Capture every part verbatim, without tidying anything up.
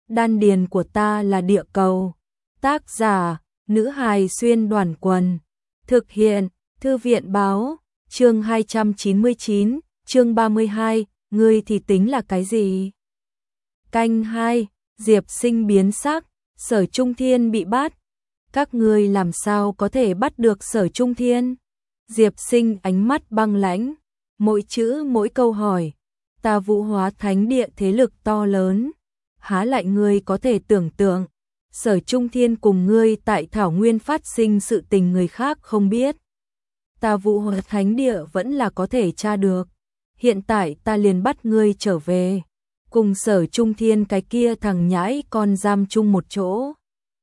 đan điền của ta là địa cầu. Tác giả, nữ hài xuyên đoàn quần. Thực hiện, thư viện báo, chương hai trăm chín mươi chín, chương ba mươi hai, ngươi thì tính là cái gì? Canh hai, Diệp Sinh biến sắc, Sở Trung Thiên bị bắt. Các ngươi làm sao có thể bắt được Sở Trung Thiên? Diệp Sinh ánh mắt băng lãnh, mỗi chữ mỗi câu hỏi. Ta Vũ Hóa Thánh Địa thế lực to lớn, há lại ngươi có thể tưởng tượng. Sở Trung Thiên cùng ngươi tại Thảo Nguyên phát sinh sự tình người khác không biết. Ta Vũ Hóa Thánh Địa vẫn là có thể tra được. Hiện tại ta liền bắt ngươi trở về, cùng Sở Trung Thiên cái kia thằng nhãi con giam chung một chỗ,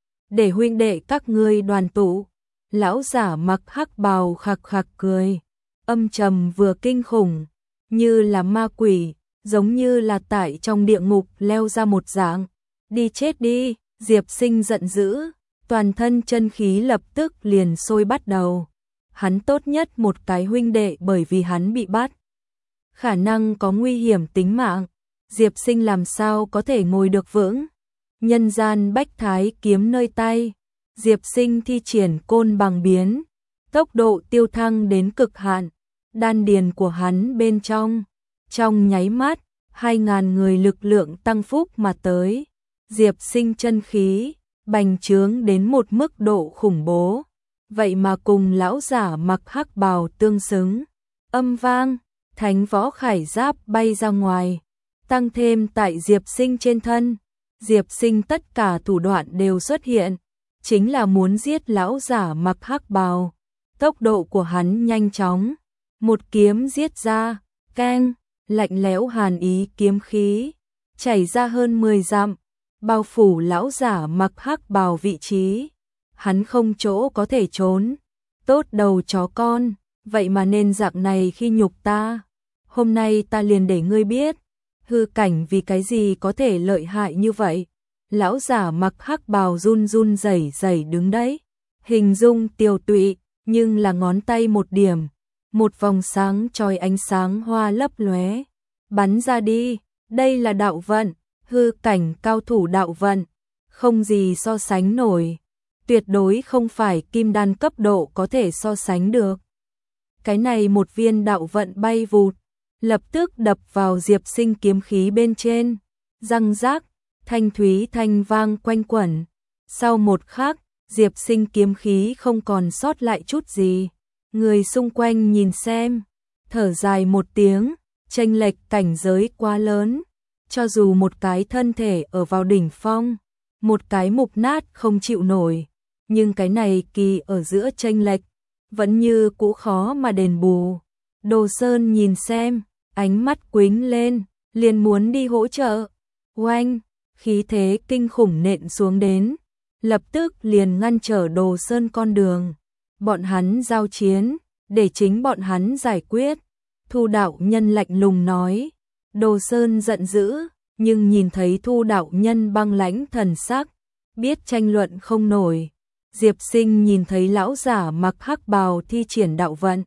để huynh đệ các ngươi đoàn tụ. Lão giả mặc hắc bào khạc khạc cười, âm trầm vừa kinh khủng, như là ma quỷ, giống như là tại trong địa ngục leo ra một dạng. Đi chết đi! Diệp Sinh giận dữ, toàn thân chân khí lập tức liền sôi bắt đầu. Hắn tốt nhất một cái huynh đệ bởi vì hắn bị bắt, khả năng có nguy hiểm tính mạng. Diệp Sinh làm sao có thể ngồi được vững? Nhân gian bách thái kiếm nơi tay, Diệp Sinh thi triển côn bằng biến, tốc độ tiêu thăng đến cực hạn, đan điền của hắn bên trong, trong nháy mắt, hai ngàn người lực lượng tăng phúc mà tới. Diệp Sinh chân khí, bành trướng đến một mức độ khủng bố, vậy mà cùng lão giả mặc hắc bào tương xứng. Âm vang, thánh võ khải giáp bay ra ngoài, tăng thêm tại Diệp Sinh trên thân. Diệp Sinh tất cả thủ đoạn đều xuất hiện, chính là muốn giết lão giả mặc hắc bào. Tốc độ của hắn nhanh chóng, một kiếm giết ra, keng, lạnh lẽo hàn ý kiếm khí, chảy ra hơn mười dặm, bao phủ lão giả mặc hắc bào vị trí. Hắn không chỗ có thể trốn. Tốt đầu chó con, vậy mà nên dạng này khi nhục ta. Hôm nay ta liền để ngươi biết, hư cảnh vì cái gì có thể lợi hại như vậy. Lão giả mặc hắc bào run run rẩy rẩy đứng đấy, hình dung tiều tụy, nhưng là ngón tay một điểm, một vòng sáng chói ánh sáng hoa lấp lóe, bắn ra đi. Đây là đạo vận, hư cảnh cao thủ đạo vận, không gì so sánh nổi, tuyệt đối không phải kim đan cấp độ có thể so sánh được. Cái này một viên đạo vận bay vụt, lập tức đập vào Diệp Sinh kiếm khí bên trên, răng rác, thanh thúy thanh vang quanh quẩn. Sau một khắc, Diệp Sinh kiếm khí không còn sót lại chút gì. Người xung quanh nhìn xem, thở dài một tiếng, chênh lệch cảnh giới quá lớn. Cho dù một cái thân thể ở vào đỉnh phong, một cái mục nát không chịu nổi, nhưng cái này kỳ ở giữa chênh lệch vẫn như cũ khó mà đền bù. Đồ Sơn nhìn xem, ánh mắt quính lên, liền muốn đi hỗ trợ. Oanh, khí thế kinh khủng nện xuống đến, lập tức liền ngăn trở Đồ Sơn con đường. Bọn hắn giao chiến, để chính bọn hắn giải quyết. Thu đạo nhân lạnh lùng nói. Đồ Sơn giận dữ, nhưng nhìn thấy Thu đạo nhân băng lãnh thần sắc, biết tranh luận không nổi. Diệp Sinh nhìn thấy lão giả mặc hắc bào thi triển đạo vận,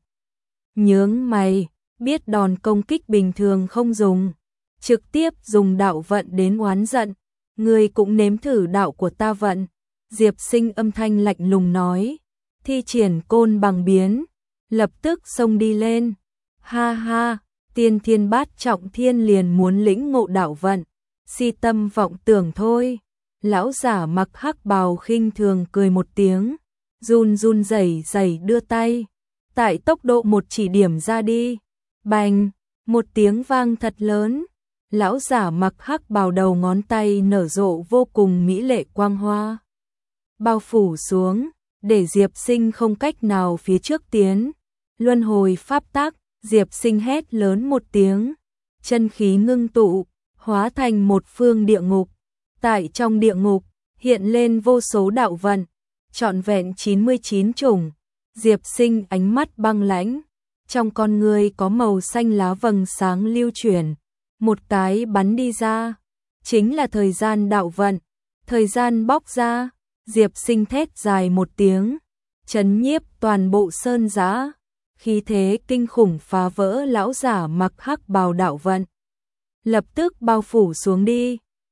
nhướng mày, biết đòn công kích bình thường không dùng, trực tiếp dùng đạo vận đến oán giận. Ngươi cũng nếm thử đạo của ta vận. Diệp Sinh âm thanh lạnh lùng nói, thi triển côn bằng biến, lập tức xông đi lên. Ha ha, tiên thiên bát trọng thiên liền muốn lĩnh ngộ đạo vận, si tâm vọng tưởng thôi. Lão giả mặc hắc bào khinh thường cười một tiếng, run run rẩy rẩy đưa tay, tại tốc độ một chỉ điểm ra đi. Bành, một tiếng vang thật lớn, lão giả mặc hắc bào đầu ngón tay nở rộ vô cùng mỹ lệ quang hoa, bao phủ xuống, để Diệp Sinh không cách nào phía trước tiến. Luân hồi pháp tắc, Diệp Sinh hét lớn một tiếng, chân khí ngưng tụ, hóa thành một phương địa ngục. Tại trong địa ngục, hiện lên vô số đạo vận, trọn vẹn chín mươi chín chủng. Diệp Sinh ánh mắt băng lãnh, trong con người có màu xanh lá vầng sáng lưu chuyển, một cái bắn đi ra, chính là thời gian đạo vận. Thời gian bóc ra, Diệp Sinh thét dài một tiếng, chấn nhiếp toàn bộ sơn giã, khí thế kinh khủng phá vỡ lão giả mặc hắc bào đạo vận, lập tức bao phủ xuống đi.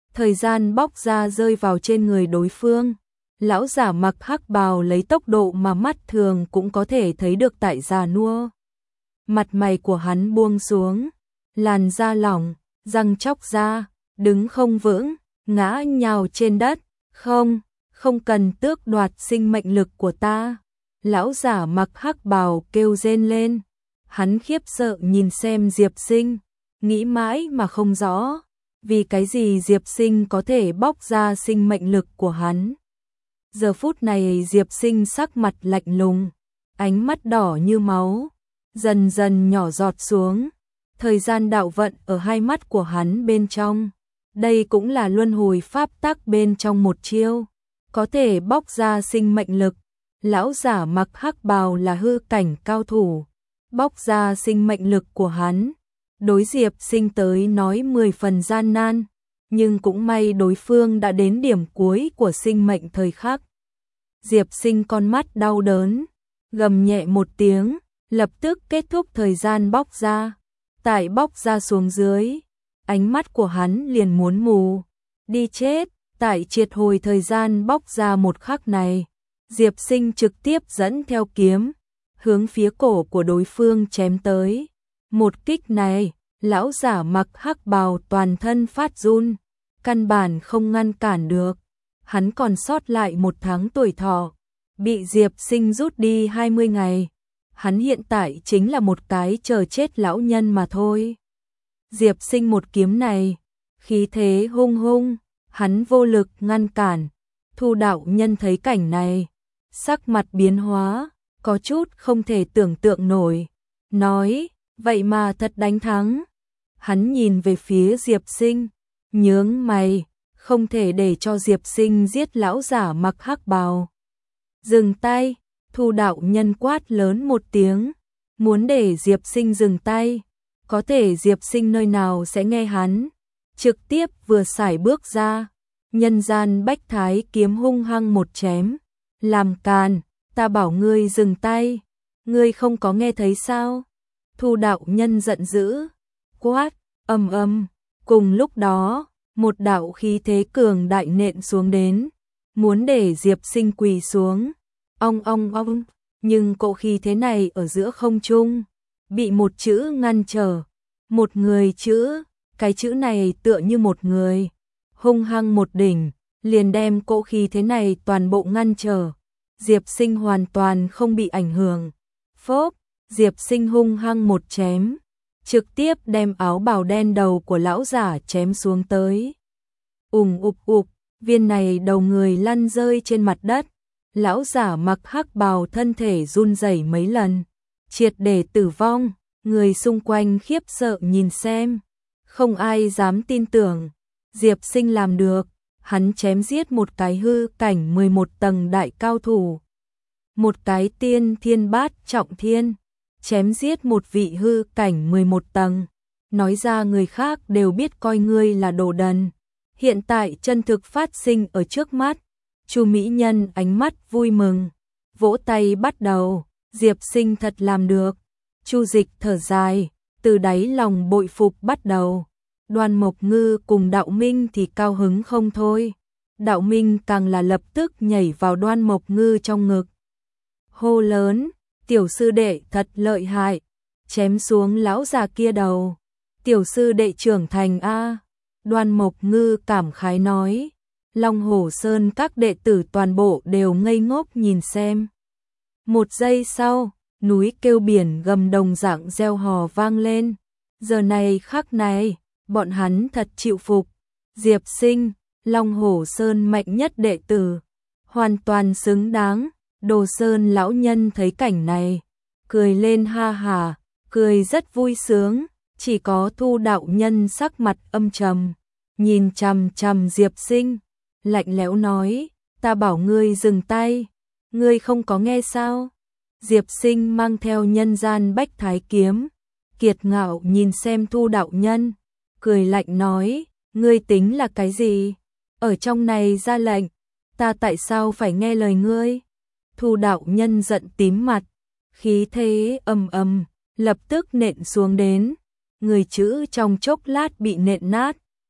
thời gian bóc ra rơi vào trên người đối phương. Lão giả mặc hắc bào lấy tốc độ mà mắt thường cũng có thể thấy được tại già nua. Mặt mày của hắn buông xuống, làn da lỏng, răng chóc ra, đứng không vững, ngã nhào trên đất. Không, không cần tước đoạt sinh mệnh lực của ta. Lão giả mặc hắc bào kêu rên lên. Hắn khiếp sợ nhìn xem Diệp Sinh, nghĩ mãi mà không rõ, vì cái gì Diệp Sinh có thể bóc ra sinh mệnh lực của hắn. Giờ phút này Diệp Sinh sắc mặt lạnh lùng, ánh mắt đỏ như máu, dần dần nhỏ giọt xuống, thời gian đạo vận ở hai mắt của hắn bên trong. Đây cũng là luân hồi pháp tắc bên trong một chiêu, có thể bóc ra sinh mệnh lực. Lão giả mặc hắc bào là hư cảnh cao thủ, bóc ra sinh mệnh lực của hắn. Đối Diệp Sinh tới nói mười phần gian nan, nhưng cũng may đối phương đã đến điểm cuối của sinh mệnh thời khắc. Diệp Sinh con mắt đau đớn, gầm nhẹ một tiếng, lập tức kết thúc thời gian bóc ra. Tại bóc ra xuống dưới, ánh mắt của hắn liền muốn mù, đi chết. Tại triệt hồi thời gian bóc ra một khắc này, Diệp Sinh trực tiếp dẫn theo kiếm, hướng phía cổ của đối phương chém tới. Một kích này, lão giả mặc hắc bào toàn thân phát run, căn bản không ngăn cản được. Hắn còn sót lại một tháng tuổi thọ, bị Diệp Sinh rút đi hai mươi ngày. Hắn hiện tại chính là một cái chờ chết lão nhân mà thôi. Diệp Sinh một kiếm này, khí thế hung hung, hắn vô lực ngăn cản. Thu đạo nhân thấy cảnh này, sắc mặt biến hóa, có chút không thể tưởng tượng nổi, nói, vậy mà thật đánh thắng. Hắn nhìn về phía Diệp Sinh, nhướng mày, không thể để cho Diệp Sinh giết lão giả mặc hắc bào. Dừng tay, Thu đạo nhân quát lớn một tiếng, muốn để Diệp Sinh dừng tay, có thể Diệp Sinh nơi nào sẽ nghe hắn, trực tiếp vừa sải bước ra, nhân gian bách thái kiếm hung hăng một chém, làm càn, ta bảo ngươi dừng tay, ngươi không có nghe thấy sao? Thu đạo nhân giận dữ, quát, ầm ầm, cùng lúc đó, một đạo khí thế cường đại nện xuống đến, muốn để Diệp Sinh quỳ xuống. Ong ong ong, nhưng cỗ khí thế này ở giữa không trung, bị một chữ ngăn trở, một người chữ, cái chữ này tựa như một người, hung hăng một đỉnh, liền đem cỗ khí thế này toàn bộ ngăn trở. Diệp Sinh hoàn toàn không bị ảnh hưởng. Phốp, Diệp Sinh hung hăng một chém, trực tiếp đem áo bào đen đầu của lão giả chém xuống tới. Ùng ục ục, viên này đầu người lăn rơi trên mặt đất. Lão giả mặc hắc bào thân thể run rẩy mấy lần, triệt để tử vong. Người xung quanh khiếp sợ nhìn xem, không ai dám tin tưởng. Diệp Sinh làm được, hắn chém giết một cái hư cảnh mười một tầng đại cao thủ, một cái tiên thiên bát trọng thiên, chém giết một vị hư cảnh mười một tầng. Nói ra người khác đều biết coi ngươi là đồ đần. Hiện tại chân thực phát sinh ở trước mắt. Chu mỹ nhân ánh mắt vui mừng, vỗ tay bắt đầu. Diệp Sinh thật làm được. Chu Dịch thở dài, từ đáy lòng bội phục bắt đầu. Đoan Mộc Ngư cùng Đạo Minh thì cao hứng không thôi. Đạo Minh càng là lập tức nhảy vào Đoan Mộc Ngư trong ngực, hô lớn, tiểu sư đệ thật lợi hại, chém xuống lão già kia đầu. Tiểu sư đệ trưởng thành a. Đoan Mộc Ngư cảm khái nói. Long Hổ Sơn các đệ tử toàn bộ đều ngây ngốc nhìn xem. Một giây sau, núi kêu biển gầm đồng dạng reo hò vang lên. Giờ này khắc này, bọn hắn thật chịu phục. Diệp Sinh, Long Hổ Sơn mạnh nhất đệ tử, hoàn toàn xứng đáng. Đồ Sơn lão nhân thấy cảnh này, cười lên ha hà, cười rất vui sướng. Chỉ có Thu đạo nhân sắc mặt âm trầm, nhìn chằm chằm Diệp Sinh, lạnh lẽo nói, ta bảo ngươi dừng tay, ngươi không có nghe sao? Diệp Sinh mang theo nhân gian bách thái kiếm, kiệt ngạo nhìn xem Thu đạo nhân, cười lạnh nói, ngươi tính là cái gì? Ở trong này ra lệnh, ta tại sao phải nghe lời ngươi? Thu đạo nhân giận tím mặt, khí thế ầm ầm, lập tức nện xuống đến. Người chữ trong chốc lát bị nện nát,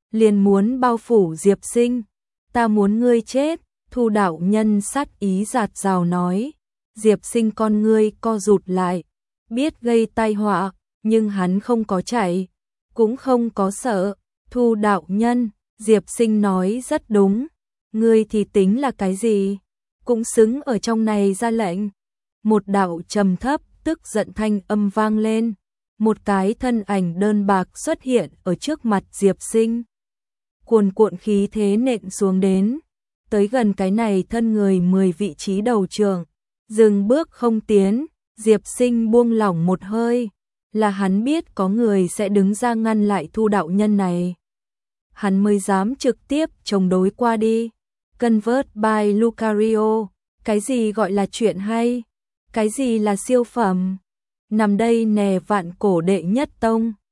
liền muốn bao phủ Diệp Sinh. Ta muốn ngươi chết, Thu đạo nhân sát ý giạt rào nói. Diệp Sinh con ngươi co rụt lại, biết gây tai họa, nhưng hắn không có chạy, cũng không có sợ. Thu đạo nhân, Diệp Sinh nói rất đúng, ngươi thì tính là cái gì, cũng xứng ở trong này ra lệnh. Một đạo trầm thấp, tức giận thanh âm vang lên, một cái thân ảnh đơn bạc xuất hiện ở trước mặt Diệp Sinh. Cuồn cuộn khí thế nện xuống đến, tới gần cái này thân người mười vị trí đầu trường, dừng bước không tiến. Diệp Sinh buông lỏng một hơi, là hắn biết có người sẽ đứng ra ngăn lại Thu đạo nhân này, hắn mới dám trực tiếp chống đối qua đi. Convert by Lucario, cái gì gọi là chuyện hay, cái gì là siêu phẩm, nằm đây nè vạn cổ đệ nhất tông.